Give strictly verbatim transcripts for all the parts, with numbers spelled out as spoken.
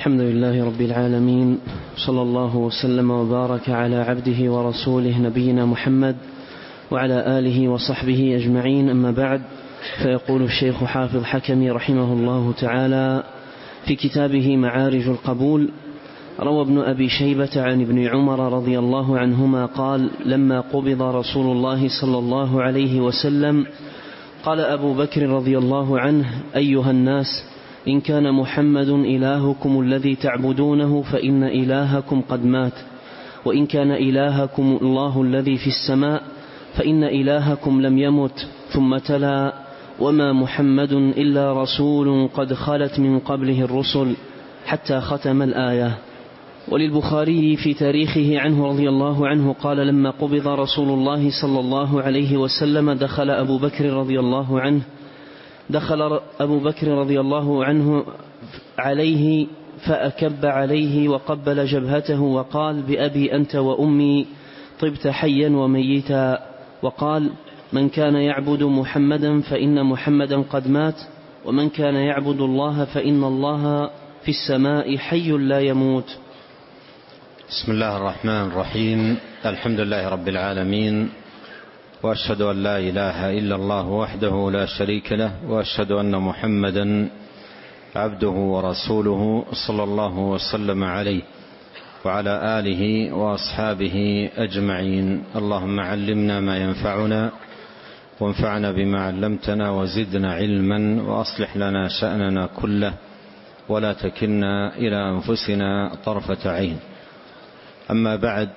الحمد لله رب العالمين، صلى الله وسلم وبارك على عبده ورسوله نبينا محمد وعلى آله وصحبه أجمعين. أما بعد، فيقول الشيخ حافظ حكمي رحمه الله تعالى في كتابه معارج القبول: روى ابن أبي شيبة عن ابن عمر رضي الله عنهما قال: لما قبض رسول الله صلى الله عليه وسلم قال أبو بكر رضي الله عنه: أيها الناس، إن كان محمد إلهكم الذي تعبدونه فإن إلهكم قد مات، وإن كان إلهكم الله الذي في السماء فإن إلهكم لم يمت. ثم تلا: وما محمد إلا رسول قد خلت من قبله الرسل، حتى ختم الآية. وللبخاري في تاريخه عنه رضي الله عنه قال: لما قبض رسول الله صلى الله عليه وسلم دخل أبو بكر رضي الله عنه دخل أبو بكر رضي الله عنه عليه فأكب عليه وقبل جبهته وقال: بأبي أنت وأمي، طبت حيا وميتا. وقال: من كان يعبد محمدا فإن محمدا قد مات، ومن كان يعبد الله فإن الله في السماء حي لا يموت. بسم الله الرحمن الرحيم. الحمد لله رب العالمين، وأشهد أن لا إله إلا الله وحده لا شريك له، وأشهد أن محمدا عبده ورسوله صلى الله وسلم عليه وعلى آله وأصحابه أجمعين. اللهم علمنا ما ينفعنا، وانفعنا بما علمتنا، وزدنا علما، وأصلح لنا شأننا كله، ولا تكلنا إلى أنفسنا طرفة عين. أما بعد،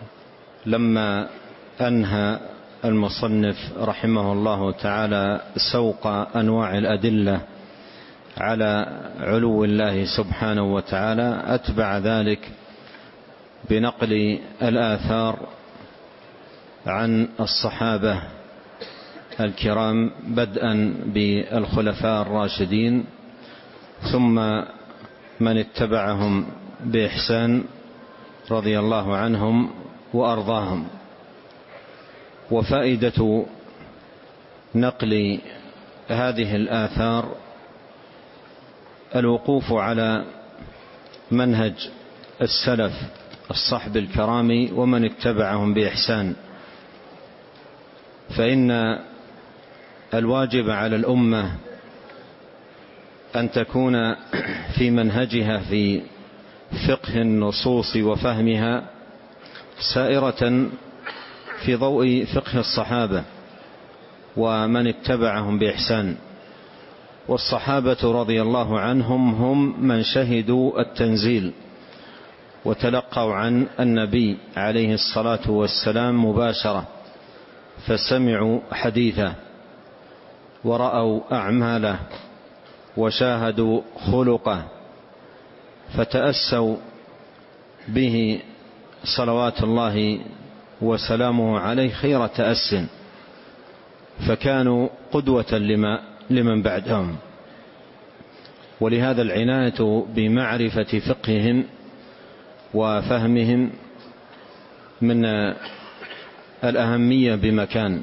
لما أنهى المصنف رحمه الله تعالى سوق أنواع الأدلة على علو الله سبحانه وتعالى، أتبع ذلك بنقل الآثار عن الصحابة الكرام، بدءا بالخلفاء الراشدين، ثم من اتبعهم بإحسان رضي الله عنهم وأرضاهم. وفائدة نقل هذه الآثار الوقوف على منهج السلف الصحب الكرام ومن اتبعهم بإحسان، فإن الواجب على الأمة أن تكون في منهجها في فقه النصوص وفهمها سائرة في ضوء فقه الصحابة ومن اتبعهم بإحسان. والصحابة رضي الله عنهم هم من شهدوا التنزيل وتلقوا عن النبي عليه الصلاة والسلام مباشرة، فسمعوا حديثه ورأوا أعماله وشاهدوا خلقه، فتأسوا به صلوات الله وسلامه عليه خير تأس، فكانوا قدوة لما لمن بعدهم. ولهذا العناية بمعرفة فقههم وفهمهم من الأهمية بمكان.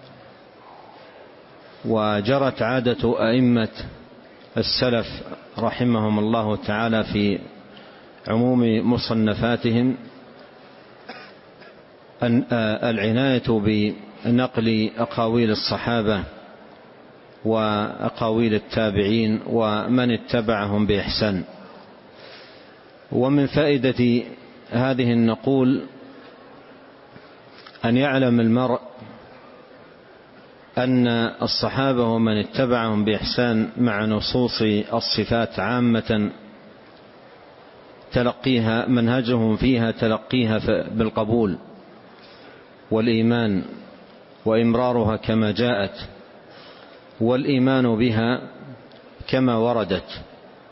وجرت عادة أئمة السلف رحمهم الله تعالى في عموم مصنفاتهم أن العناية بنقل أقاويل الصحابة وأقاويل التابعين ومن اتبعهم بإحسان. ومن فائدة هذه النقول أن يعلم المرء أن الصحابة ومن اتبعهم بإحسان مع نصوص الصفات عامة تلقيها منهجهم فيها تلقيها بالقبول والإيمان وإمرارها كما جاءت، والإيمان بها كما وردت.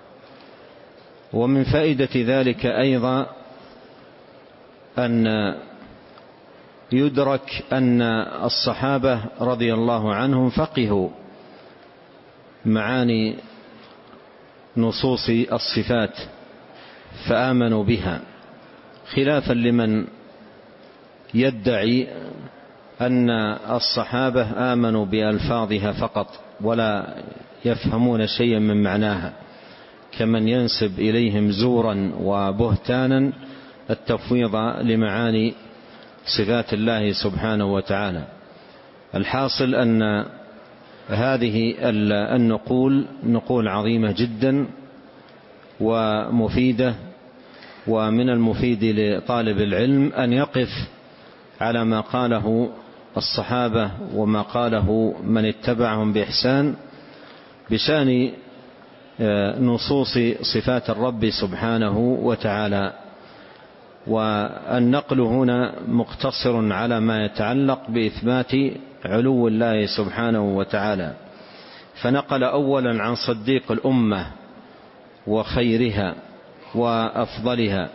ومن فائدة ذلك أيضا أن يدرك أن الصحابة رضي الله عنهم فقهوا معاني نصوص الصفات فآمنوا بها، خلافا لمن يدعي أن الصحابة آمنوا بألفاظها فقط ولا يفهمون شيئا من معناها. كمن ينسب إليهم زورا وبهتانا التفويض لمعاني صفات الله سبحانه وتعالى. الحاصل أن هذه النقول نقول عظيمة جدا ومفيدة، ومن المفيد لطالب العلم أن يقف على ما قاله الصحابة وما قاله من اتبعهم بإحسان بشأن نصوص صفات الرب سبحانه وتعالى. والنقل هنا مقتصر على ما يتعلق بإثبات علو الله سبحانه وتعالى، فنقل أولا عن صديق الأمة وخيرها وأفضلها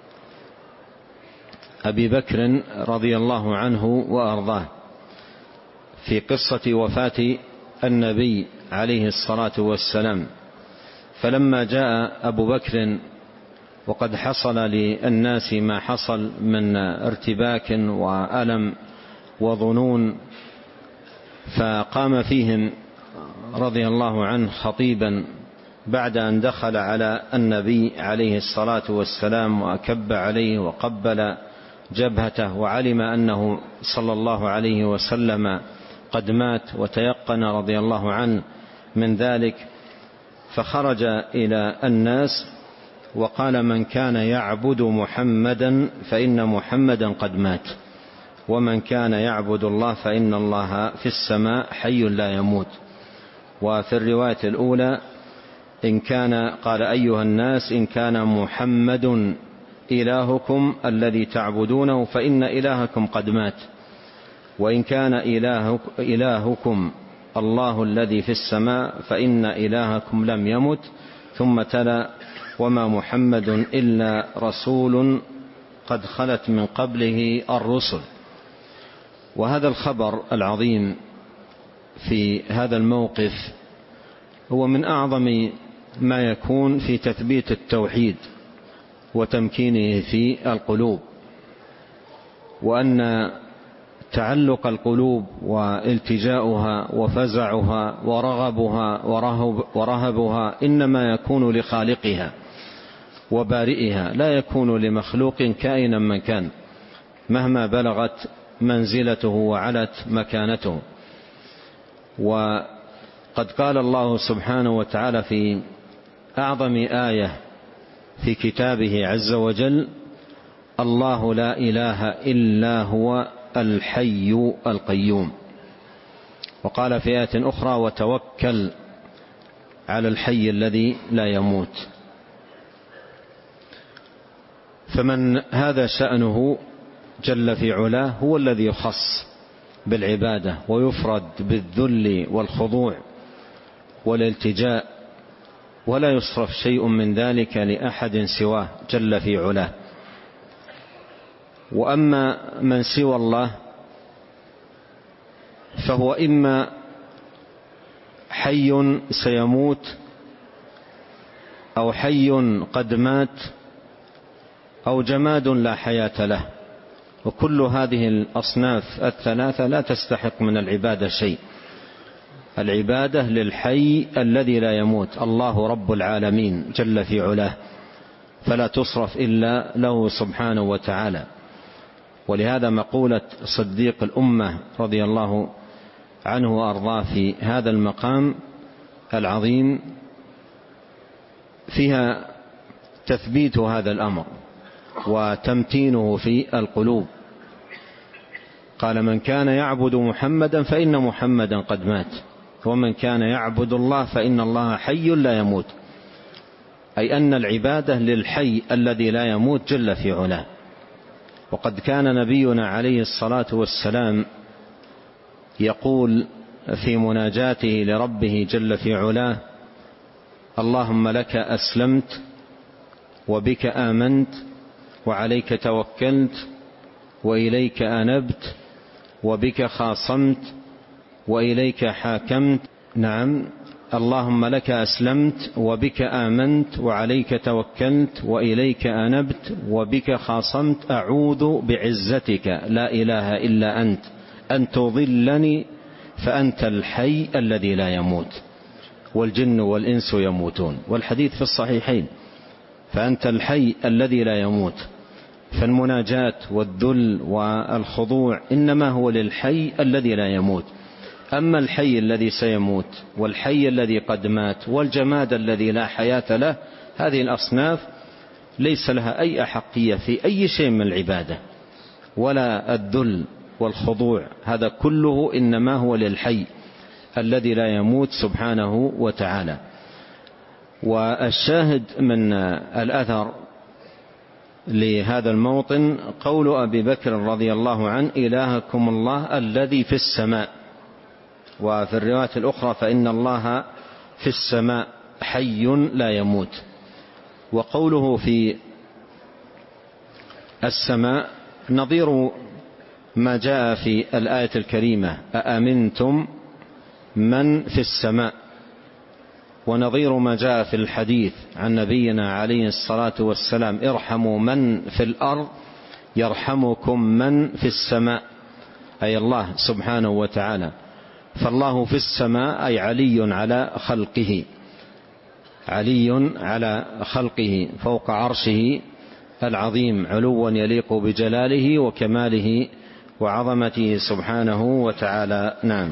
أبي بكر رضي الله عنه وأرضاه في قصة وفاة النبي عليه الصلاة والسلام، فلما جاء أبو بكر وقد حصل للناس ما حصل من ارتباك وألم وظنون، فقام فيهم رضي الله عنه خطيبا بعد أن دخل على النبي عليه الصلاة والسلام وأكب عليه وقبل جبهته وعلم أنه صلى الله عليه وسلم قد مات وتيقن رضي الله عنه من ذلك، فخرج إلى الناس وقال: من كان يعبد محمدا فإن محمدا قد مات، ومن كان يعبد الله فإن الله في السماء حي لا يموت. وفي الرواية الأولى إن كان قال: أيها الناس إن كان محمد إلهكم الذي تعبدونه فإن إلهكم قد مات، وإن كان إلهك إلهكم الله الذي في السماء فإن إلهكم لم يمت. ثم تلا: وما محمد إلا رسول قد خلت من قبله الرسل. وهذا الخبر العظيم في هذا الموقف هو من أعظم ما يكون في تثبيت التوحيد وتمكينه في القلوب، وأن تعلق القلوب والتجاؤها وفزعها ورغبها ورهب ورهبها إنما يكون لخالقها وبارئها، لا يكون لمخلوق كائنا من كان مهما بلغت منزلته وعلت مكانته. وقد قال الله سبحانه وتعالى في أعظم آية في كتابه عز وجل: الله لا إله إلا هو الحي القيوم. وقال في آية أخرى: وتوكل على الحي الذي لا يموت. فمن هذا شأنه جل في علاه هو الذي يخص بالعبادة ويفرد بالذل والخضوع والالتجاء، ولا يصرف شيء من ذلك لأحد سواه جل في علاه. وأما من سوى الله فهو إما حي سيموت أو حي قد مات أو جماد لا حياة له، وكل هذه الأصناف الثلاثة لا تستحق من العبادة شيء. العبادة للحي الذي لا يموت، الله رب العالمين جل في علاه، فلا تصرف إلا له سبحانه وتعالى. ولهذا مقولة صديق الأمة رضي الله عنه وأرضاه في هذا المقام العظيم فيها تثبيت هذا الأمر وتمتينه في القلوب. قال: من كان يعبد محمدا فإن محمدا قد مات، ومن كان يعبد الله فإن الله حي لا يموت، أي أن العبادة للحي الذي لا يموت جل في علاه. وقد كان نبينا عليه الصلاة والسلام يقول في مناجاته لربه جل في علاه: اللهم لك أسلمت وبك آمنت وعليك توكلت وإليك أنبت وبك خاصمت وإليك حاكمت. نعم، اللهم لك أسلمت وبك آمنت وعليك توكلت وإليك أنبت وبك خاصمت، أعوذ بعزتك لا إله إلا أنت أن تضلني فأنت الحي الذي لا يموت. والجن والإنس يموتون، والحديث في الصحيحين. فأنت الحي الذي لا يموت، فالمناجاة والذل والخضوع إنما هو للحي الذي لا يموت. أما الحي الذي سيموت والحي الذي قد مات والجماد الذي لا حياة له، هذه الأصناف ليس لها أي أحقية في أي شيء من العبادة، ولا الذل والخضوع، هذا كله إنما هو للحي الذي لا يموت سبحانه وتعالى. والشاهد من الأثر لهذا الموطن قول أبي بكر رضي الله عنه: إلهكم الله الذي في السماء. وفي الرواية الأخرى: فإن الله في السماء حي لا يموت. وقوله في السماء نظير ما جاء في الآية الكريمة: أأمنتم من في السماء، ونظير ما جاء في الحديث عن نبينا عليه الصلاة والسلام: ارحموا من في الأرض يرحمكم من في السماء، أي الله سبحانه وتعالى. فالله في السماء أي علي على خلقه، علي على خلقه فوق عرشه العظيم علوا يليق بجلاله وكماله وعظمته سبحانه وتعالى. نعم.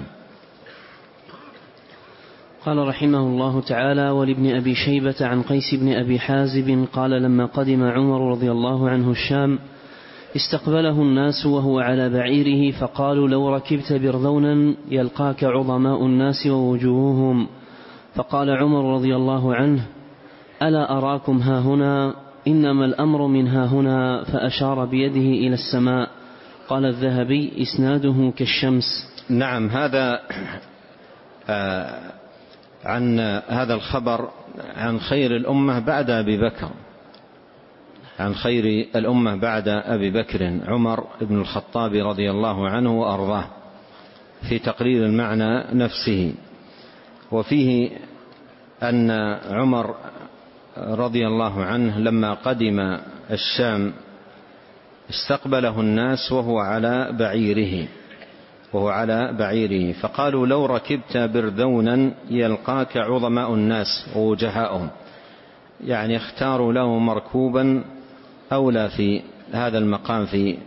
قال رحمه الله تعالى: ولابن أبي شيبة عن قيس بن أبي حازب قال: لما قدم عمر رضي الله عنه الشام استقبله الناس وهو على بعيره، فقالوا: لو ركبت برذونا يلقاك عظماء الناس ووجوههم. فقال عمر رضي الله عنه: ألا أراكم ها هنا؟ إنما الأمر من ها هنا، فأشار بيده إلى السماء. قال الذهبي: إسناده كالشمس. نعم. هذا آه عن هذا الخبر عن خير الأمة بعد أبي بكر، عن خير الأمة بعد أبي بكر عمر بن الخطاب رضي الله عنه وأرضاه، في تقرير المعنى نفسه. وفيه أن عمر رضي الله عنه لما قدم الشام استقبله الناس وهو على بعيره وهو على بعيره فقالوا: لو ركبت برذونا يلقاك عظماء الناس ووجهاؤهم، يعني اختاروا له مركوبا أولى في هذا المقام في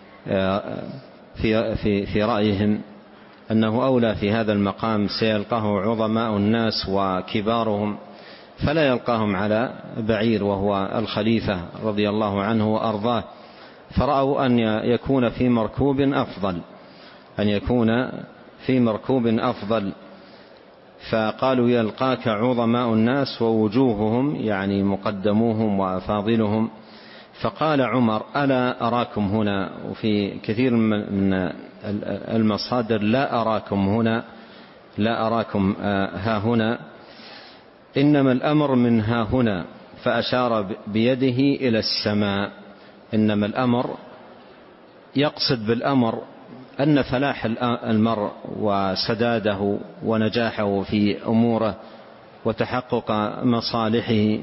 في في, في رأيهم أنه أولى في هذا المقام، سيلقاه عظماء الناس وكبارهم، فلا يلقاهم على بعير وهو الخليفة رضي الله عنه وأرضاه. فرأوا أن يكون في مركوب أفضل أن يكون في مركوب أفضل فقالوا: يلقاك عظماء الناس ووجوههم، يعني مقدموهم وأفاضلهم. فقال عمر: ألا أراكم هنا؟ وفي كثير من المصادر: لا أراكم هنا، لا أراكم ها هنا، إنما الأمر من ها هنا. فأشار بيده إلى السماء. إنما الأمر، يقصد بالأمر أن فلاح المرء وسداده ونجاحه في أموره وتحقق مصالحه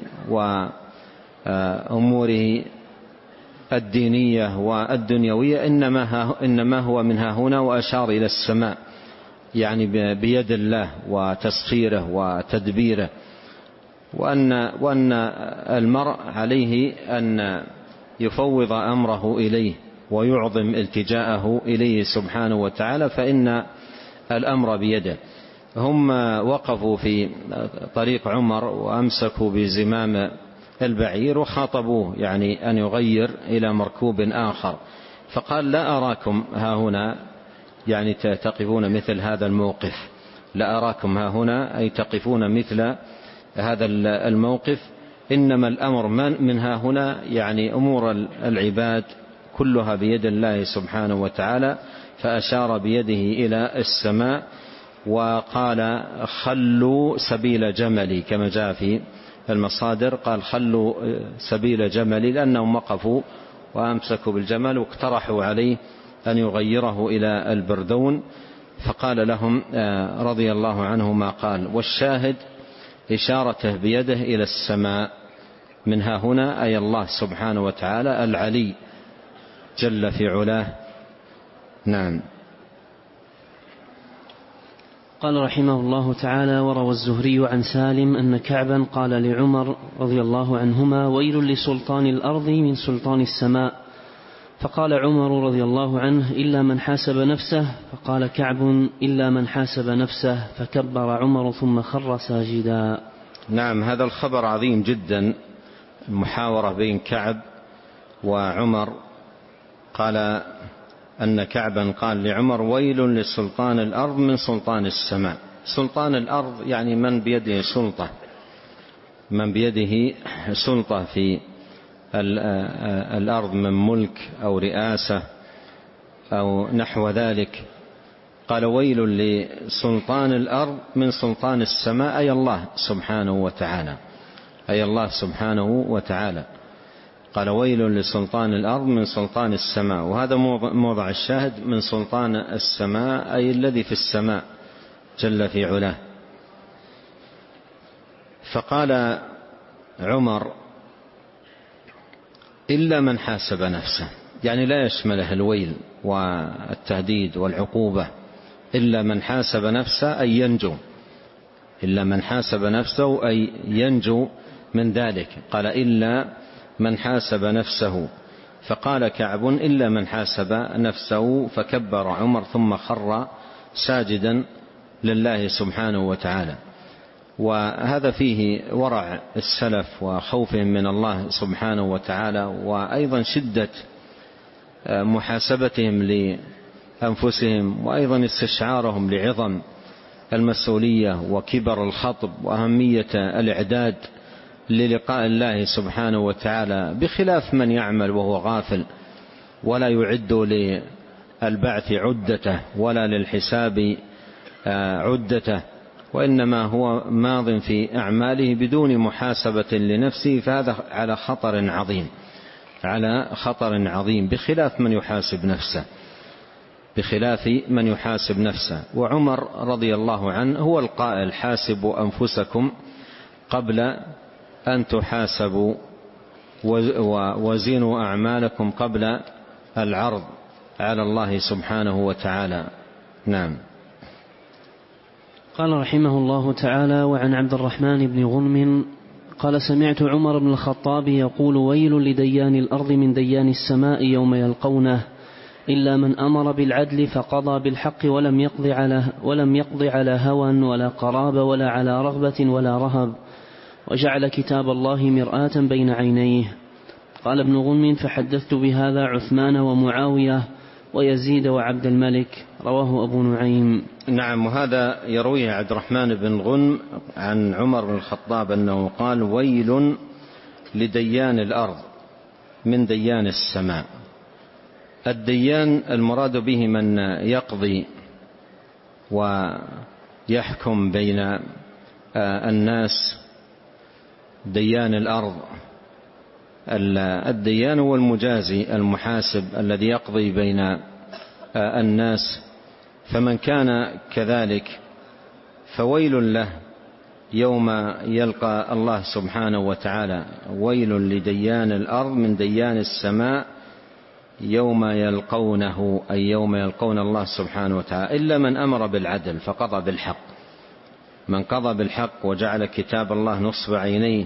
وأموره الدينية والدنيوية إنما هو من ها هنا، وأشار إلى السماء، يعني بيد الله وتسخيره وتدبيره، وأن, وأن المرء عليه أن يفوض أمره إليه ويعظم التجاءه إليه سبحانه وتعالى، فإن الأمر بيده. هم وقفوا في طريق عمر وأمسكوا بزمام البعير وخاطبوه، يعني أن يغير إلى مركوب آخر. فقال: لا أراكم ها هنا، يعني تقفون مثل هذا الموقف. لا أراكم ها هنا أي تقفون مثل هذا الموقف. إنما الأمر من ها هنا، يعني أمور العباد كلها بيد الله سبحانه وتعالى. فأشار بيده إلى السماء وقال: خلوا سبيل جملي، كما جاء في المصادر، قال: خلوا سبيل جملي، لأنهم وقفوا وأمسكوا بالجمل واقترحوا عليه أن يغيره إلى البردون، فقال لهم رضي الله عنه ما قال. والشاهد إشارته بيده إلى السماء، من ها هنا أي الله سبحانه وتعالى العلي جل في علاه. نعم. قال رحمه الله تعالى: وروى الزهري عن سالم أن كعبا قال لعمر رضي الله عنهما: ويل لسلطان الأرض من سلطان السماء. فقال عمر رضي الله عنه: إلا من حاسب نفسه. فقال كعب: إلا من حاسب نفسه. فكبر عمر ثم خر ساجدا. نعم، هذا الخبر عظيم جدا، المحاورة بين كعب وعمر. قال أن كعبا قال لعمر: ويل لسلطان الأرض من سلطان السماء. سلطان الأرض يعني من بيده سلطة، من بيده سلطة في الأرض من ملك أو رئاسة أو نحو ذلك. قال: ويل لسلطان الأرض من سلطان السماء، أي الله سبحانه وتعالى، أي الله سبحانه وتعالى. قال: ويل لسلطان الأرض من سلطان السماء. وهذا موضع الشاهد، من سلطان السماء أي الذي في السماء جل في علاه. فقال عمر: إلا من حاسب نفسه، يعني لا يشمله الويل والتهديد والعقوبة، إلا من حاسب نفسه أي ينجو، إلا من حاسب نفسه أي ينجو من ذلك. قال: إلا من حاسب نفسه. فقال كعب: إلا من حاسب نفسه. فكبر عمر ثم خر ساجدا لله سبحانه وتعالى. وهذا فيه ورع السلف وخوفهم من الله سبحانه وتعالى، وأيضا شدة محاسبتهم لأنفسهم، وأيضا استشعارهم لعظم المسؤولية وكبر الخطب وأهمية الإعداد للقاء الله سبحانه وتعالى، بخلاف من يعمل وهو غافل ولا يعد للبعث عدته ولا للحساب عدته، وإنما هو ماض في أعماله بدون محاسبة لنفسه، فهذا على خطر عظيم، على خطر عظيم، بخلاف من يحاسب نفسه، بخلاف من يحاسب نفسه. وعمر رضي الله عنه هو القائل: حاسبوا أنفسكم قبل أن تحاسبوا، وزنوا أعمالكم قبل العرض على الله سبحانه وتعالى. نعم. قال رحمه الله تعالى: وعن عبد الرحمن بن غنم قال: سمعت عمر بن الخطاب يقول: ويل لديان الأرض من ديان السماء يوم يلقونه، إلا من أمر بالعدل فقضى بالحق ولم يقض على ولم يقض على هوى ولا قرابة ولا على رغبة ولا رهب، وجعل كتاب الله مرآة بين عينيه. قال ابن غنم: فحدثت بهذا عثمان ومعاوية ويزيد وعبد الملك. رواه أبو نعيم. نعم. وهذا يرويه عبد الرحمن بن غنم عن عمر بن الخطاب أنه قال: ويل لديان الأرض من ديان السماء. الديان المراد به من يقضي ويحكم بين الناس، ديان الأرض. الديان هو المجازي المحاسب الذي يقضي بين الناس، فمن كان كذلك فويل له يوم يلقى الله سبحانه وتعالى. ويل لديان الأرض من ديان السماء يوم يلقونه، أي يوم يلقون الله سبحانه وتعالى، إلا من أمر بالعدل فقضى بالحق. من قضى بالحق وجعل كتاب الله نصب عينيه،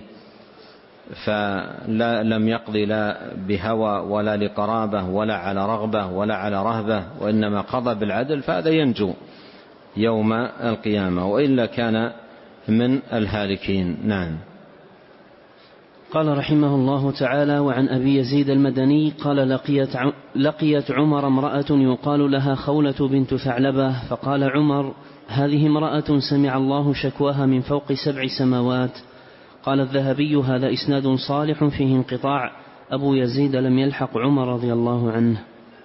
فلم يقضي لا بهوى ولا لقرابة ولا على رغبة ولا على رهبة، وإنما قضى بالعدل، فهذا ينجو يوم القيامة، وإلا كان من الهالكين. نعم. قال رحمه الله تعالى: وعن أبي يزيد المدني قال: لقيت, لقيت عمر امرأة يقال لها خولة بنت ثعلبة، فقال عمر: هذه امرأة سمع الله شكواها من فوق سبع سماوات. قال الذهبي: هذا إسناد صالح فيه انقطاع، أبو يزيد لم يلحق عمر رضي الله عنه.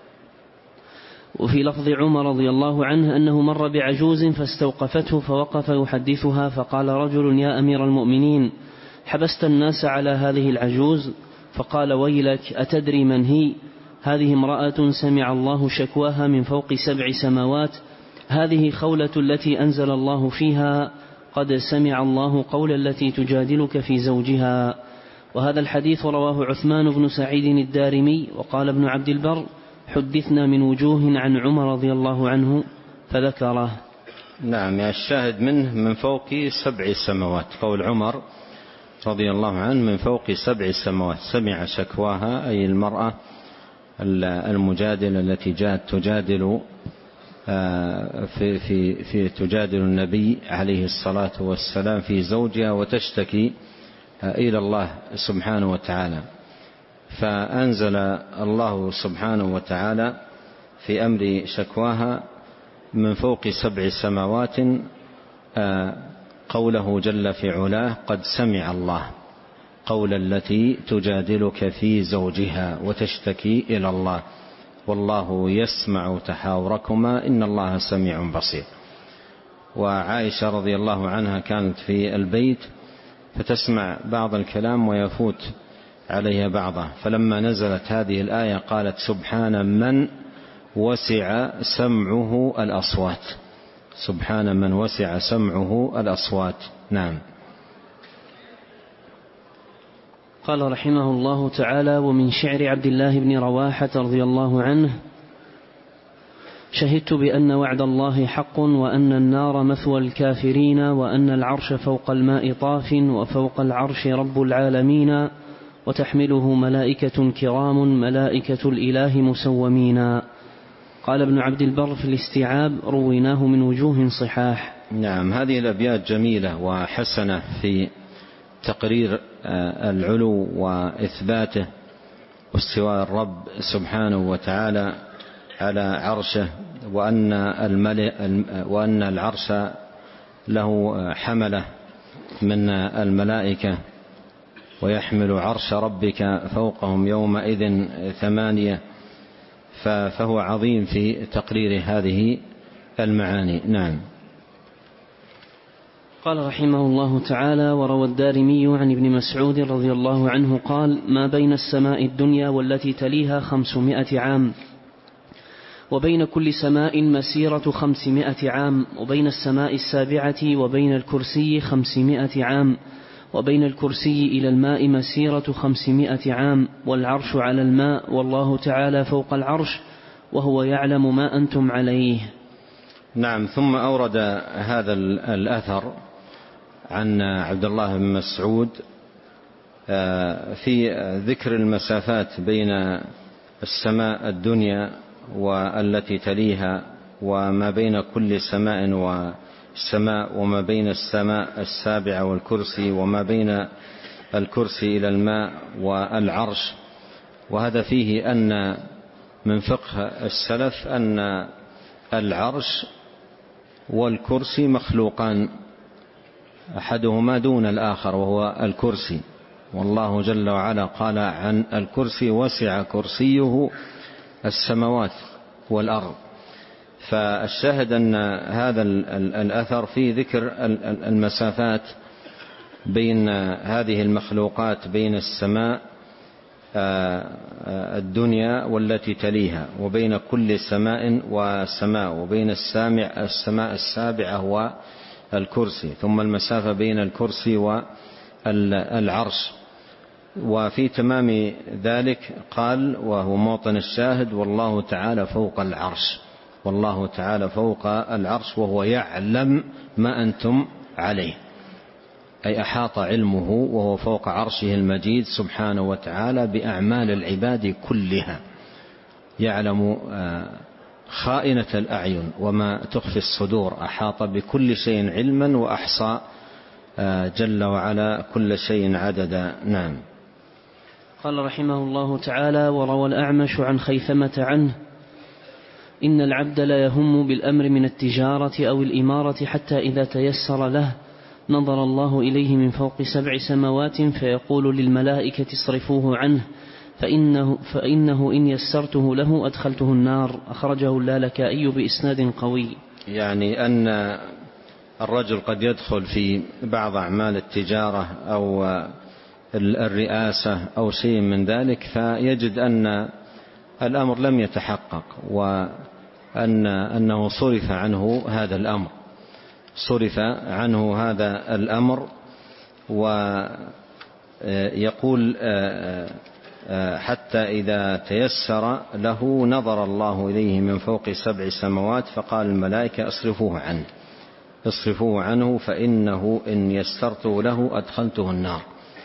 وفي لفظ عمر رضي الله عنه أنه مر بعجوز فاستوقفته فوقف يحدثها، فقال رجل: يا أمير المؤمنين، حبست الناس على هذه العجوز؟ فقال: ويلك، أتدري من هي؟ هذه امرأة سمع الله شكواها من فوق سبع سماوات، هذه خولة التي أنزل الله فيها: قد سمع الله قول التي تجادلك في زوجها. وهذا الحديث رواه عثمان بن سعيد الدارمي. وقال ابن عبد البر: حدثنا من وجوه عن عمر رضي الله عنه، فذكره. نعم، الشاهد منه من فوق سبع سماوات، قول عمر رضي الله عنه من فوق سبع سماوات، سمع شكواها أي المرأة المجادلة التي جاءت تجادل في, في, في تجادل النبي عليه الصلاة والسلام في زوجها وتشتكي إلى الله سبحانه وتعالى، فأنزل الله سبحانه وتعالى في أمر شكواها من فوق سبع سماوات قوله جل في علاه قد سمع الله قول التي تجادلك في زوجها وتشتكي إلى الله والله يسمع تحاوركما إن الله سميع بصير. وعائشة رضي الله عنها كانت في البيت فتسمع بعض الكلام ويفوت عليها بعضه، فلما نزلت هذه الآية قالت سبحان من وسع سمعه الأصوات، سبحان من وسع سمعه الأصوات. نعم. قال رحمه الله تعالى: ومن شعر عبد الله بن رواحة رضي الله عنه: شهدت بأن وعد الله حق وأن النار مثوى الكافرين وأن العرش فوق الماء طاف وفوق العرش رب العالمين وتحمله ملائكة كرام ملائكة الإله مسومين. قال ابن عبد البر في الاستيعاب: رويناه من وجوه صحاح. نعم، هذه الأبيات جميلة وحسنة في تقرير العلو وإثباته واستواء الرب سبحانه وتعالى على عرشه، وأن, وأن العرش له حملة من الملائكة ويحمل عرش ربك فوقهم يومئذ ثمانية، فهو عظيم في تقرير هذه المعاني. نعم. قال رحمه الله تعالى: وروى الدارمي عن ابن مسعود رضي الله عنه قال: ما بين السماء الدنيا والتي تليها خمسمائة عام، وبين كل سماء مسيرة خمسمائة عام، وبين السماء السابعة وبين الكرسي خمسمائة عام، وبين الكرسي إلى الماء مسيرة خمسمائة عام، والعرش على الماء، والله تعالى فوق العرش وهو يعلم ما أنتم عليه. نعم. ثم أورد هذا الأثر عن عبد الله بن مسعود في ذكر المسافات بين السماء الدنيا والتي تليها، وما بين كل سماء والسماء، وما بين السماء السابعة والكرسي، وما بين الكرسي إلى الماء والعرش. وهذا فيه أن من فقه السلف أن العرش والكرسي مخلوقان، أحدهما دون الآخر وهو الكرسي، والله جل وعلا قال عن الكرسي وسع كرسيه السماوات والأرض. فالشاهد أن هذا الأثر في ذكر المسافات بين هذه المخلوقات، بين السماء الدنيا والتي تليها، وبين كل سماء وسماء، وبين السماء السابعة والكرسي، ثم المسافة بين الكرسي والعرش. وفي تمام ذلك قال، وهو موطن الشاهد: والله تعالى فوق العرش، والله تعالى فوق العرش وهو يعلم ما أنتم عليه، أي أحاط علمه وهو فوق عرشه المجيد سبحانه وتعالى بأعمال العباد كلها، يعلم خائنة الأعين وما تخفي الصدور، أحاط بكل شيء علما وأحصى جل وعلا كل شيء عددا. نعم. قال رحمه الله تعالى: وروى الأعمش عن خيثمة عنه: إن العبد لا يهم بالأمر من التجارة أو الإمارة حتى إذا تيسر له نظر الله إليه من فوق سبع سماوات فيقول للملائكة اصرفوه عنه فإنه, فإنه إن يسرته له أدخلته النار. أخرجه اللالكائي بإسناد قوي. يعني أن الرجل قد يدخل في بعض أعمال التجارة أو الرئاسة أو شيء من ذلك، فيجد أن الأمر لم يتحقق، وأن أنه صرف عنه هذا الأمر صرف عنه هذا الأمر ويقول حتى إذا تيسر له نظر الله إليه من فوق سبع سماوات فقال الملائكة اصرفوه عنه، اصرفوه عنه فإنه إن يسرت له أدخلته النار.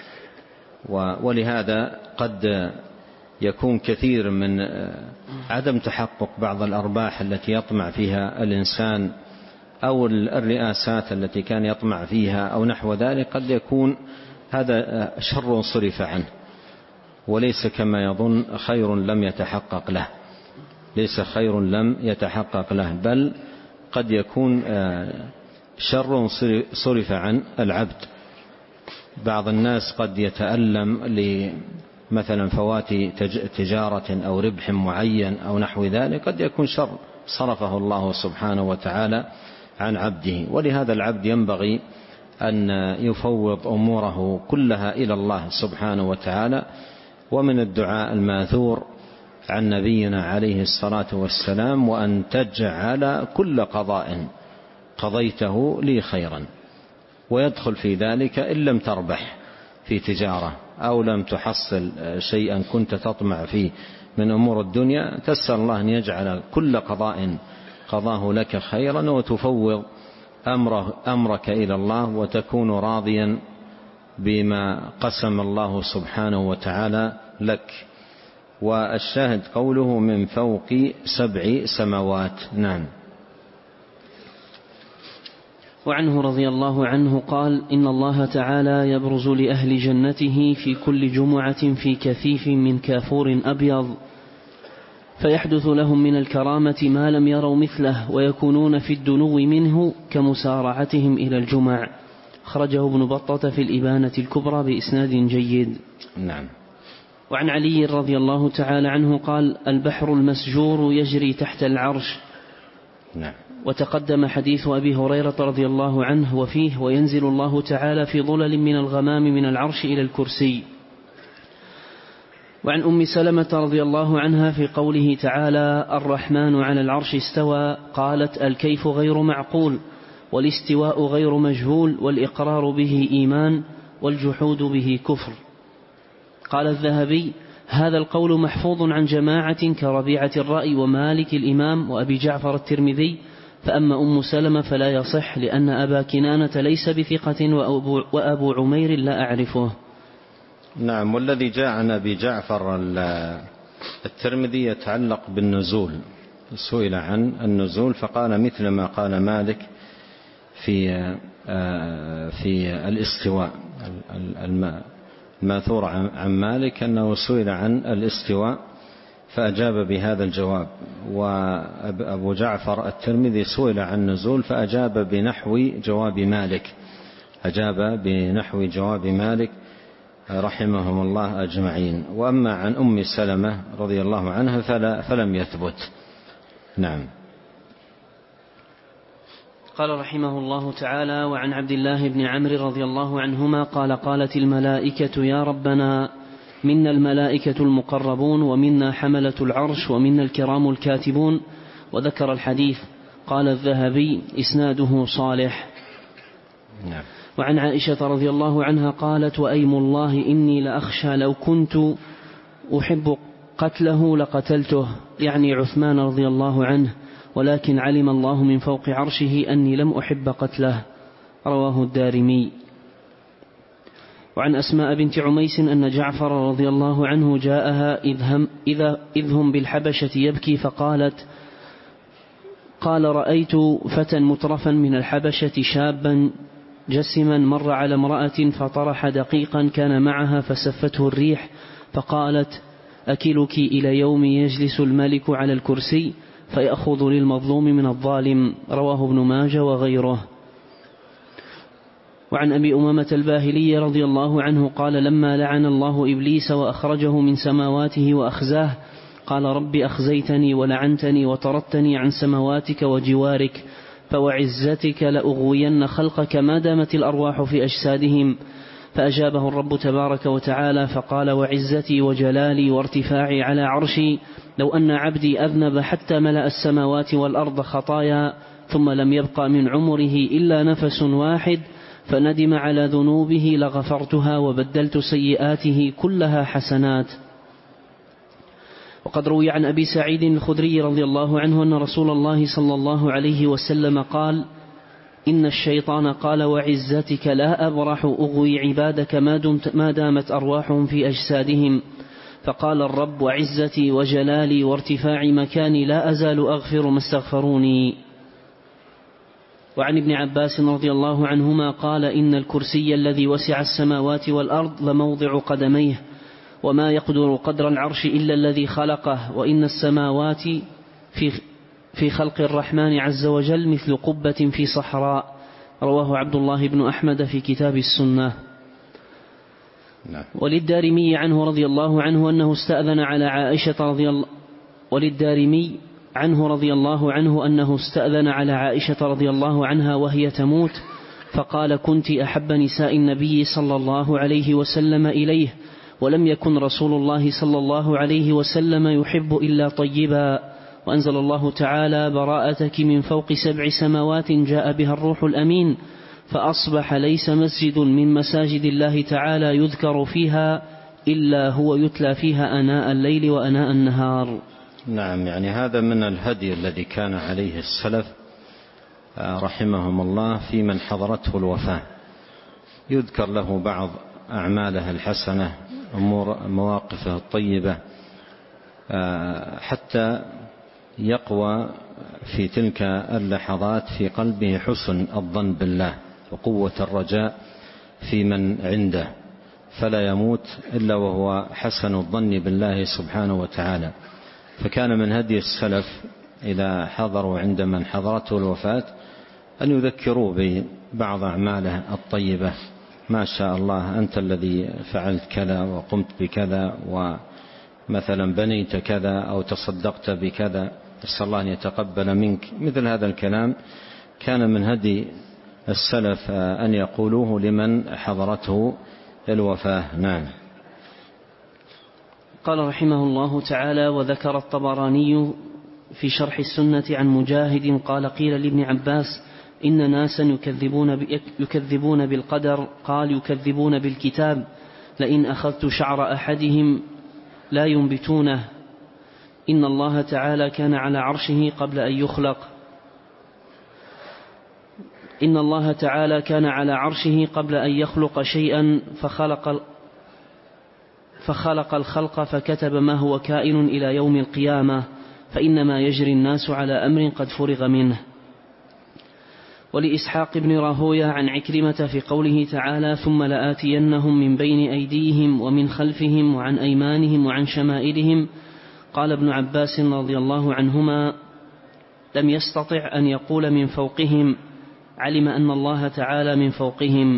ولهذا قد يكون كثير من عدم تحقق بعض الأرباح التي يطمع فيها الإنسان أو الرئاسات التي كان يطمع فيها أو نحو ذلك، قد يكون هذا شر صرف عنه، وليس كما يظن خير لم يتحقق له، ليس خير لم يتحقق له، بل قد يكون شر صرف عن العبد. بعض الناس قد يتألم لمثلا فوات تجارة أو ربح معين أو نحو ذلك، قد يكون شر صرفه الله سبحانه وتعالى عن عبده. ولهذا العبد ينبغي أن يفوض أموره كلها إلى الله سبحانه وتعالى. ومن الدعاء الماثور عن نبينا عليه الصلاة والسلام: وأن تجعل كل قضاء قضيته لي خيرا. ويدخل في ذلك إن لم تربح في تجارة أو لم تحصل شيئا كنت تطمع فيه من أمور الدنيا، تسأل الله أن يجعل كل قضاء قضاه لك خيرا، وتفوض أمره أمرك إلى الله، وتكون راضيا بما قسم الله سبحانه وتعالى لك. والشاهد قوله: من فوق سبع سماوات. نعم. وعنه رضي الله عنه قال: إن الله تعالى يبرز لأهل جنته في كل جمعة في كثيف من كافور أبيض، فيحدث لهم من الكرامة ما لم يروا مثله، ويكونون في الدنو منه كمسارعتهم إلى الجمع. خرجه ابن بطة في الإبانة الكبرى بإسناد جيد. نعم. وعن علي رضي الله تعالى عنه قال: البحر المسجور يجري تحت العرش. نعم. وتقدم حديث أبي هريرة رضي الله عنه وفيه: وينزل الله تعالى في ظلل من الغمام من العرش إلى الكرسي. وعن أم سلمة رضي الله عنها في قوله تعالى: الرحمن على العرش استوى، قالت: الكيف غير معقول، والاستواء غير مجهول، والإقرار به إيمان، والجحود به كفر. قال الذهبي: هذا القول محفوظ عن جماعة كربيعة الرأي ومالك الإمام وأبي جعفر الترمذي، فأما أم سلمة فلا يصح، لأن أبا كنانة ليس بثقة، وأبو, وأبو عمير لا أعرفه. نعم. والذي جاء عن أبي جعفر الترمذي يتعلق بالنزول، سئل عن النزول فقال مثل ما قال مالك في في الاستواء. الماثور عن مالك أنه سئل عن الاستواء فأجاب بهذا الجواب، وأبو جعفر الترمذي سئل عن النزول فأجاب بنحو جواب مالك، أجاب بنحو جواب مالك رحمهم الله أجمعين. وأما عن أم سلمة رضي الله عنها فلا فلم يثبت. نعم. قال رحمه الله تعالى: وعن عبد الله بن عمرو رضي الله عنهما قال: قالت الملائكة يا ربنا منا الملائكة المقربون، ومنا حملة العرش، ومنا الكرام الكاتبون. وذكر الحديث. قال الذهبي: إسناده صالح. نعم. وعن عائشة رضي الله عنها قالت: وأيم الله إني لأخشى لو كنت أحب قتله لقتلته، يعني عثمان رضي الله عنه، ولكن علم الله من فوق عرشه أني لم أحب قتله. رواه الدارمي. وعن أسماء بنت عميس أن جعفر رضي الله عنه جاءها إذ هم بالحبشة يبكي، فقالت: قال: رأيت فتى مترفا من الحبشة شابا جسما مر على امرأة فطرح دقيقا كان معها فسفته الريح، فقالت: أكلك إلى يوم يجلس الملك على الكرسي فيأخذ للمظلوم من الظالم. رواه ابن ماجه وغيره. وعن أبي أمامة الباهلي رضي الله عنه قال: لما لعن الله إبليس وأخرجه من سماواته وأخزاه، قال: رب أخزيتني ولعنتني وطردتني عن سماواتك وجوارك، فوعزتك لأغوين خلقك ما دامت الأرواح في أجسادهم. فأجابه الرب تبارك وتعالى فقال: وعزتي وجلالي وارتفاعي على عرشي لو أن عبدي أذنب حتى ملأ السماوات والأرض خطايا ثم لم يبقى من عمره إلا نفس واحد فندم على ذنوبه لغفرتها وبدلت سيئاته كلها حسنات. وقد روي عن أبي سعيد الخدري رضي الله عنه أن رسول الله صلى الله عليه وسلم قال: إن الشيطان قال وعزتك لا أبرح أغوي عبادك ما, دمت ما دامت أرواحهم في أجسادهم، فقال الرب وعزتي وجلالي وارتفاع مكاني لا أزال أغفر ما استغفروني. وعن ابن عباس رضي الله عنهما قال إن الكرسي الذي وسع السماوات والأرض لموضع قدميه، وما يقدر قدر العرش إلا الذي خلقه، وإن السماوات في في خلق الرحمن عز وجل مثل قبة في صحراء. رواه عبد الله بن أحمد في كتاب السنة. وللدارمي عنه رضي الله عنه أنه استأذن على عائشة رضي الله وللدارمي عنه رضي الله عنه أنه استأذن على عائشة رضي الله عنها وهي تموت، فقال كنت أحب نساء النبي صلى الله عليه وسلم إليه، ولم يكن رسول الله صلى الله عليه وسلم يحب إلا طيبا. وأنزل الله تعالى براءتك من فوق سبع سماوات جاء بها الروح الأمين، فأصبح ليس مسجد من مساجد الله تعالى يذكر فيها إلا هو يتلى فيها آناء الليل وآناء النهار. نعم، يعني هذا من الهدي الذي كان عليه السلف رحمهم الله في من حضرته الوفاة، يذكر له بعض أعماله الحسنة، أمور مواقفه الطيبة، حتى يقوى في تلك اللحظات في قلبه حسن الظن بالله وقوة الرجاء في من عنده، فلا يموت إلا وهو حسن الظن بالله سبحانه وتعالى. فكان من هدي السلف إذا حضروا عند من حضرته الوفاة أن يذكروا ببعض أعماله الطيبة، ما شاء الله أنت الذي فعلت كذا وقمت بكذا ومثلا بنيت كذا أو تصدقت بكذا، أسأل الله أن يتقبل منك. مثل هذا الكلام كان من هدي السلف أن يقولوه لمن حضرته الوفاة. نعم. قال رحمه الله تعالى: وذكر الطبراني في شرح السنة عن مجاهد قال قيل لابن عباس إن ناسا يكذبون, يكذبون بالقدر، قال يكذبون بالكتاب، لئن أخذت شعر أحدهم لا ينبتونه، إن الله تعالى كان على عرشه قبل أن يخلق إن الله تعالى كان على عرشه قبل أن يخلق شيئا فخلق فخلق الخلق فكتب ما هو كائن إلى يوم القيامة، فإنما يجري الناس على أمر قد فرغ منه. ولإسحاق بن راهوية عن عكرمة في قوله تعالى: ثم لآتينهم من بين أيديهم ومن خلفهم وعن أيمانهم وعن شمائلهم، قال ابن عباس رضي الله عنهما: لم يستطع أن يقول من فوقهم، علم أن الله تعالى من فوقهم.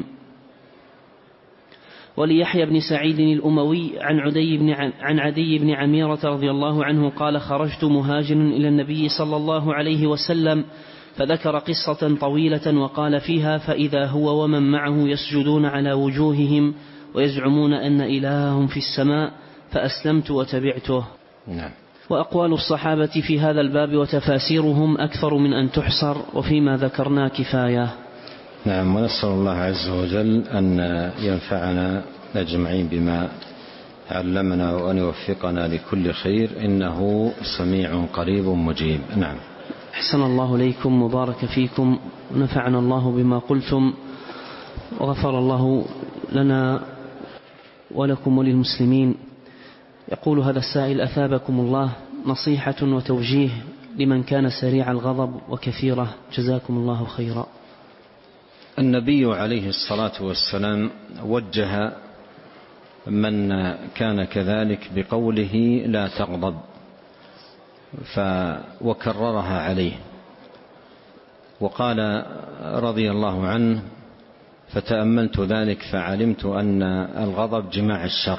وليحيى بن سعيد الأموي عن عدي بن عن عدي بن عميرة رضي الله عنه قال: خرجت مهاجر إلى النبي صلى الله عليه وسلم فذكر قصة طويلة وقال فيها: فإذا هو ومن معه يسجدون على وجوههم ويزعمون أن إلههم في السماء، فأسلمت وتبعته. نعم. وأقوال الصحابة في هذا الباب وتفاسيرهم أكثر من أن تحصر، وفيما ذكرنا كفاية. نعم. ونسأل الله عز وجل أن ينفعنا أجمعين بما علمنا وأن يوفقنا لكل خير، إنه سميع قريب مجيب. نعم. أحسن الله إليكم وبارك فيكم، ونفعنا الله بما قلتم، وغفر الله لنا ولكم وللمسلمين. يقول هذا السائل: أثابكم الله، نصيحة وتوجيه لمن كان سريع الغضب وكثيرة، جزاكم الله خيرا. النبي عليه الصلاة والسلام وجه من كان كذلك بقوله: لا تغضب، وكررها عليه، وقال رضي الله عنه: فتأملت ذلك فعلمت أن الغضب جماع الشر.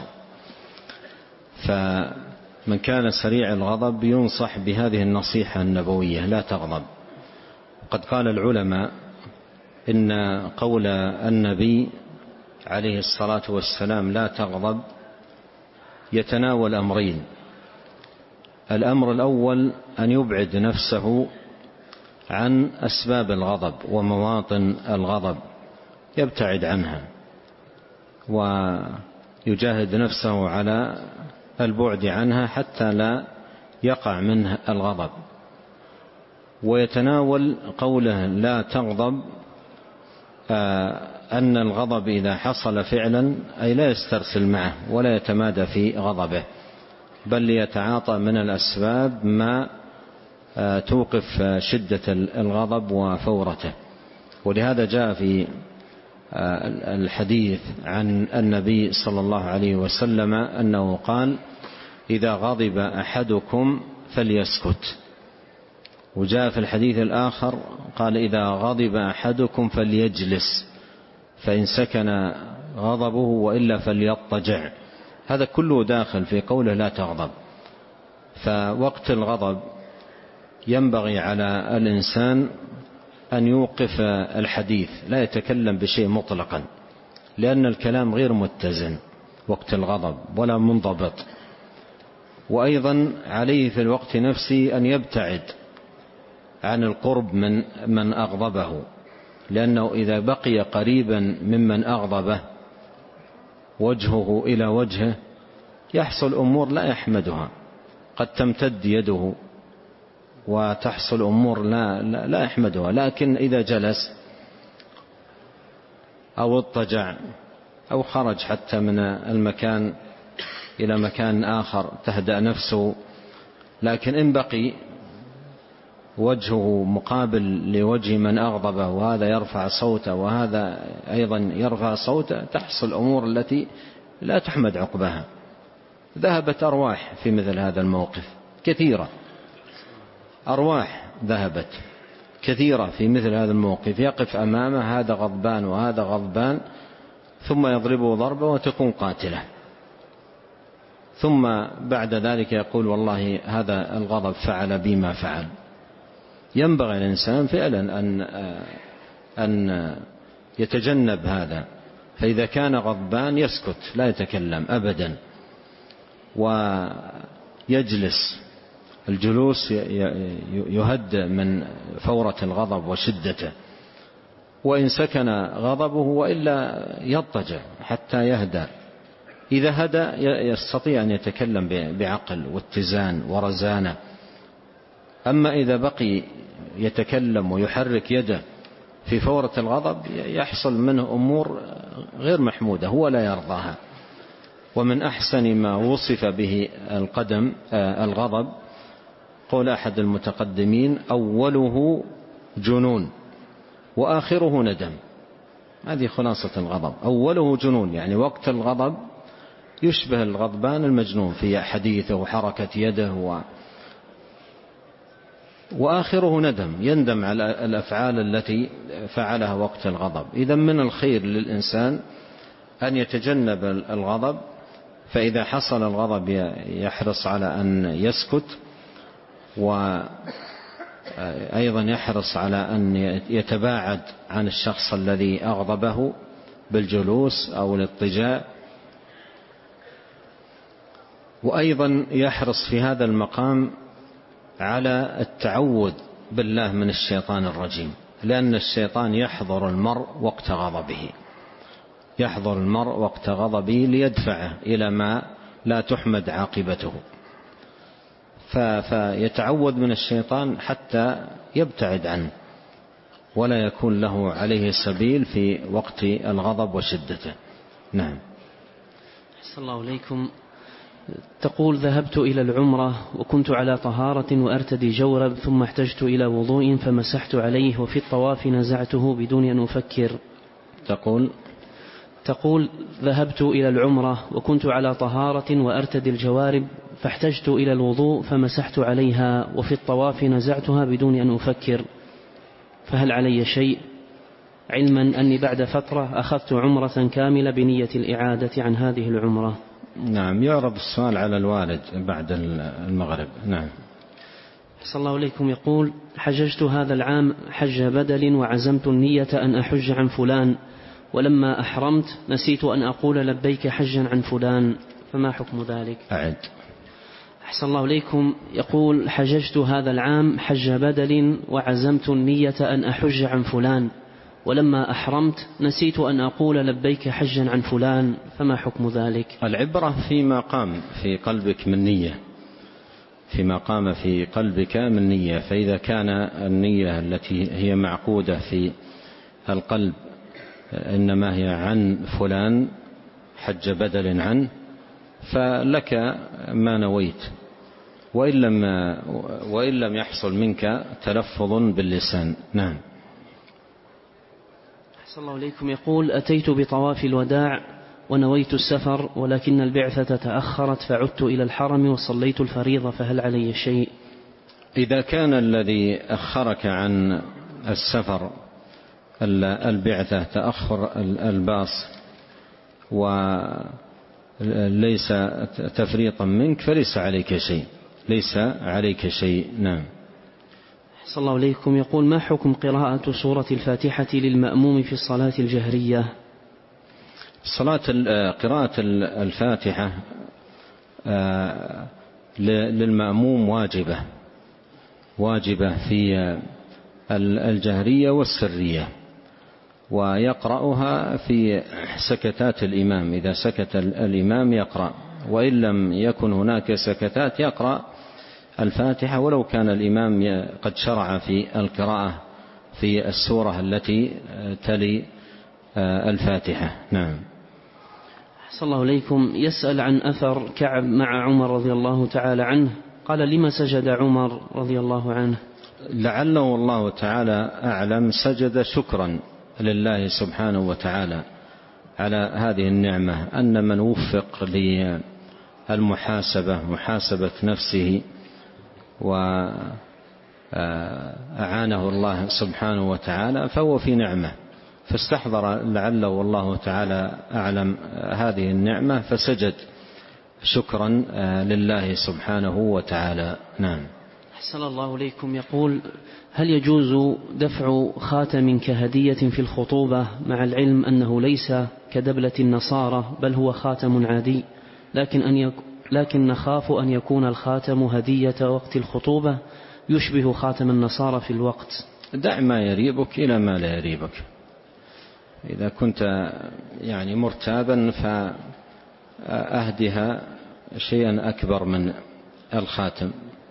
فمن كان سريع الغضب ينصح بهذه النصيحة النبوية: لا تغضب. قد قال العلماء إن قول النبي عليه الصلاة والسلام لا تغضب يتناول أمرين: الأمر الأول أن يبعد نفسه عن أسباب الغضب ومواطن الغضب، يبتعد عنها ويجاهد نفسه على البعد عنها حتى لا يقع منه الغضب. ويتناول قوله لا تغضب أن الغضب إذا حصل فعلا أي لا يسترسل معه ولا يتمادى في غضبه، بل يتعاطى من الأسباب ما توقف شدة الغضب وفورته. ولهذا جاء في الحديث عن النبي صلى الله عليه وسلم أنه قال: إذا غضب أحدكم فليسكت. وجاء في الحديث الآخر قال: إذا غضب أحدكم فليجلس فإن سكن غضبه وإلا فليضطجع. هذا كله داخل في قوله لا تغضب. فوقت الغضب ينبغي على الإنسان أن يوقف الحديث، لا يتكلم بشيء مطلقا، لأن الكلام غير متزن وقت الغضب ولا منضبط. وأيضا عليه في الوقت نفسه أن يبتعد عن القرب من من أغضبه، لأنه إذا بقي قريبا ممن أغضبه وجهه إلى وجهه يحصل أمور لا يحمدها، قد تمتد يده وتحصل أمور لا, لا, لا يحمدها. لكن إذا جلس أو اضطجع أو خرج حتى من المكان إلى مكان آخر تهدأ نفسه، لكن إن بقي وجهه مقابل لوجه من أغضبه وهذا يرفع صوته وهذا أيضا يرفع صوته، تحصل أمور التي لا تحمد عقبها. ذهبت أرواح في مثل هذا الموقف كثيرة، أرواح ذهبت كثيرة في مثل هذا الموقف، يقف أمامه هذا غضبان وهذا غضبان ثم يضربه ضربة وتكون قاتلة، ثم بعد ذلك يقول والله هذا الغضب فعل بي ما فعل. ينبغي الإنسان فعلا أن أن يتجنب هذا، فإذا كان غضبان يسكت لا يتكلم أبدا ويجلس. الجلوس يهدئ من فورة الغضب وشدته، وإن سكن غضبه وإلا يضطجع حتى يهدأ. إذا هدأ يستطيع أن يتكلم بعقل واتزان ورزانة. أما إذا بقي يتكلم ويحرك يده في فورة الغضب يحصل منه أمور غير محمودة هو لا يرضاها. ومن أحسن ما وصف به القدم الغضب قول أحد المتقدمين: أوله جنون وآخره ندم. هذه خلاصة الغضب، أوله جنون يعني وقت الغضب يشبه الغضبان المجنون في حديثه وحركة يده و... وآخره ندم، يندم على الأفعال التي فعلها وقت الغضب. إذا من الخير للإنسان أن يتجنب الغضب، فإذا حصل الغضب يحرص على أن يسكت، وأيضا يحرص على أن يتباعد عن الشخص الذي أغضبه بالجلوس أو الاضطجاع. وأيضا يحرص في هذا المقام على التعوذ بالله من الشيطان الرجيم، لأن الشيطان يحضر المرء وقت غضبه، يحضر المرء وقت غضبه ليدفعه إلى ما لا تحمد عاقبته، فيتعوذ من الشيطان حتى يبتعد عنه ولا يكون له عليه سبيل في وقت الغضب وشدته. نعم. أحسن الله إليكم. تقول: ذهبت إلى العمرة وكنت على طهارة وأرتدي جورب، ثم احتجت إلى وضوء فمسحت عليه، وفي الطواف نزعته بدون أن أفكر. تقول تقول ذهبت إلى العمرة وكنت على طهارة وأرتدي الجوارب فاحتجت إلى الوضوء فمسحت عليها، وفي الطواف نزعتها بدون أن أفكر، فهل علي شيء؟ علما أني بعد فترة أخذت عمرة كاملة بنية الإعادة عن هذه العمرة. نعم. يعرض السؤال على الوالد بعد المغرب. نعم. صلى الله عليكم. يقول: حججت هذا العام حج بدل وعزمت النية أن أحج عن فلان، ولما أحرمت نسيت أن أقول لبيك حجا عن فلان، فما حكم ذلك؟ أعد. أحسن الله إليكم. يقول: حججت هذا العام حج بدل وعزمت النية أن أحج عن فلان، ولما أحرمت نسيت أن أقول لبيك حجا عن فلان، فما حكم ذلك؟ العبرة فيما قام في قلبك من نية، فيما قام في قلبك من نية. فإذا كان النية التي هي معقودة في القلب إنما هي عن فلان حج بدل عنه، فلك ما نويت، وإن لم, وإن لم يحصل منك تلفظ باللسان. نعم. أحسن الله إليكم. يقول: أتيت بطواف الوداع ونويت السفر، ولكن البعثة تأخرت فعدت إلى الحرم وصليت الفريضة، فهل علي شيء؟ إذا كان الذي أخرك عن السفر البعثة تأخر الباص وليس تفريطا منك فليس عليك شيء، ليس عليك شيء. نعم. أحسن الله إليكم. يقول: ما حكم قراءة سورة الفاتحة للمأموم في الصلاة الجهرية؟ صلاة قراءة الفاتحة للمأموم واجبة واجبة في الجهرية والسرية، ويقرأها في سكتات الإمام. إذا سكت الإمام يقرأ، وإن لم يكن هناك سكتات يقرأ الفاتحة ولو كان الإمام قد شرع في القراءة في السورة التي تلي الفاتحة. نعم. أحسن الله إليكم. يسأل عن أثر كعب مع عمر رضي الله تعالى عنه، قال: لما سجد عمر رضي الله عنه؟ لعله الله تعالى أعلم سجد شكرا لله سبحانه وتعالى على هذه النعمة، أن من وفق للمحاسبة محاسبة نفسه وأعانه الله سبحانه وتعالى فهو في نعمة، فاستحضر لعله والله تعالى أعلم هذه النعمة فسجد شكرا لله سبحانه وتعالى. نعم. أحسن الله إليكم. يقول: هل يجوز دفع خاتم كهدية في الخطوبة مع العلم أنه ليس كدبلة النصارى بل هو خاتم عادي، لكن, أن يك... لكن نخاف أن يكون الخاتم هدية وقت الخطوبة يشبه خاتم النصارى في الوقت؟ دع ما يريبك إلى ما لا يريبك. إذا كنت يعني مرتابا فأهدها شيئا أكبر من الخاتم،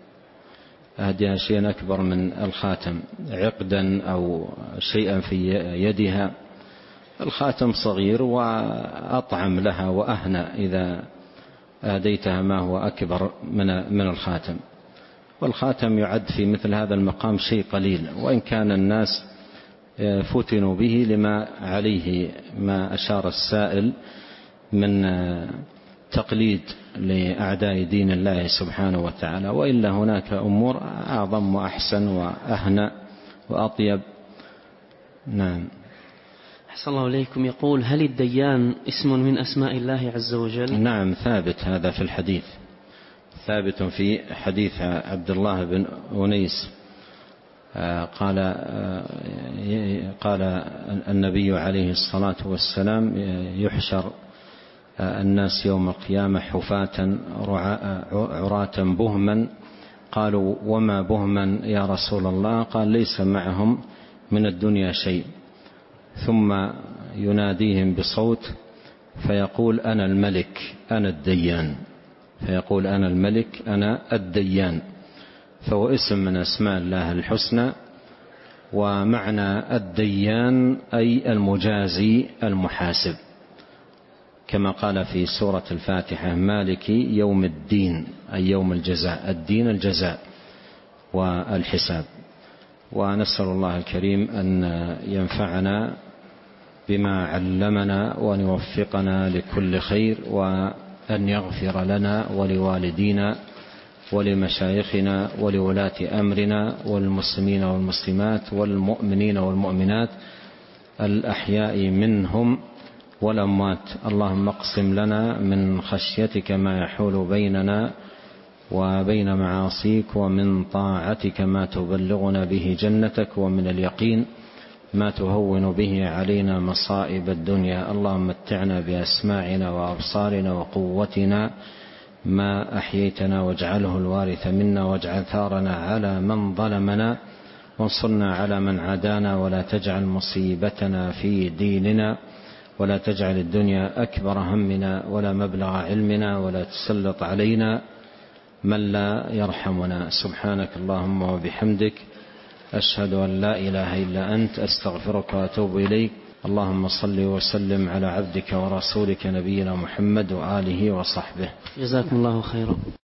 أهدها شيئا أكبر من الخاتم، عقدا أو شيئا في يدها. الخاتم صغير وأطعم لها وأهنى إذا أهديتها ما هو أكبر من من الخاتم. والخاتم يعد في مثل هذا المقام شيء قليل، وإن كان الناس فتنوا به لما عليه ما أشار السائل من تقليد لأعداء دين الله سبحانه وتعالى، وإلا هناك أمور أعظم وأحسن وأهنى وأطيب. نعم. أحسن الله إليكم. يقول: هل الديان اسم من أسماء الله عز وجل؟ نعم، ثابت هذا في الحديث، ثابت في حديث عبد الله بن أنيس قال قال النبي عليه الصلاة والسلام: يحشر الناس يوم القيامة حفاة عراة بهما. قالوا: وما بهما يا رسول الله؟ قال: ليس معهم من الدنيا شيء. ثم يناديهم بصوت فيقول: أنا الملك أنا الديان، فيقول: أنا الملك أنا الديان. فهو اسم من أسماء الله الحسنى، ومعنى الديان أي المجازي المحاسب، كما قال في سورة الفاتحة: مالك يوم الدين، أي يوم الجزاء، الدين الجزاء والحساب. ونسأل الله الكريم أن ينفعنا بما علمنا وأن يوفقنا لكل خير، وأن يغفر لنا ولوالدينا ولمشايخنا ولولاة أمرنا والمسلمين والمسلمات والمؤمنين والمؤمنات الأحياء منهم والأموات. اللهم اقسم لنا من خشيتك ما يحول بيننا وبين معاصيك، ومن طاعتك ما تبلغنا به جنتك، ومن اليقين ما تهون به علينا مصائب الدنيا. اللهم متعنا بأسماعنا وأبصارنا وقوتنا ما أحييتنا، واجعله الوارث منا، واجعل ثارنا على من ظلمنا، وانصرنا على من عادانا، ولا تجعل مصيبتنا في ديننا، ولا تجعل الدنيا أكبر همنا ولا مبلغ علمنا، ولا تسلط علينا من لا يرحمنا. سبحانك اللهم وبحمدك، أشهد أن لا إله إلا أنت، أستغفرك وأتوب إليك. اللهم صل وسلم على عبدك ورسولك نبينا محمد وآله وصحبه. جزاكم الله خيرا.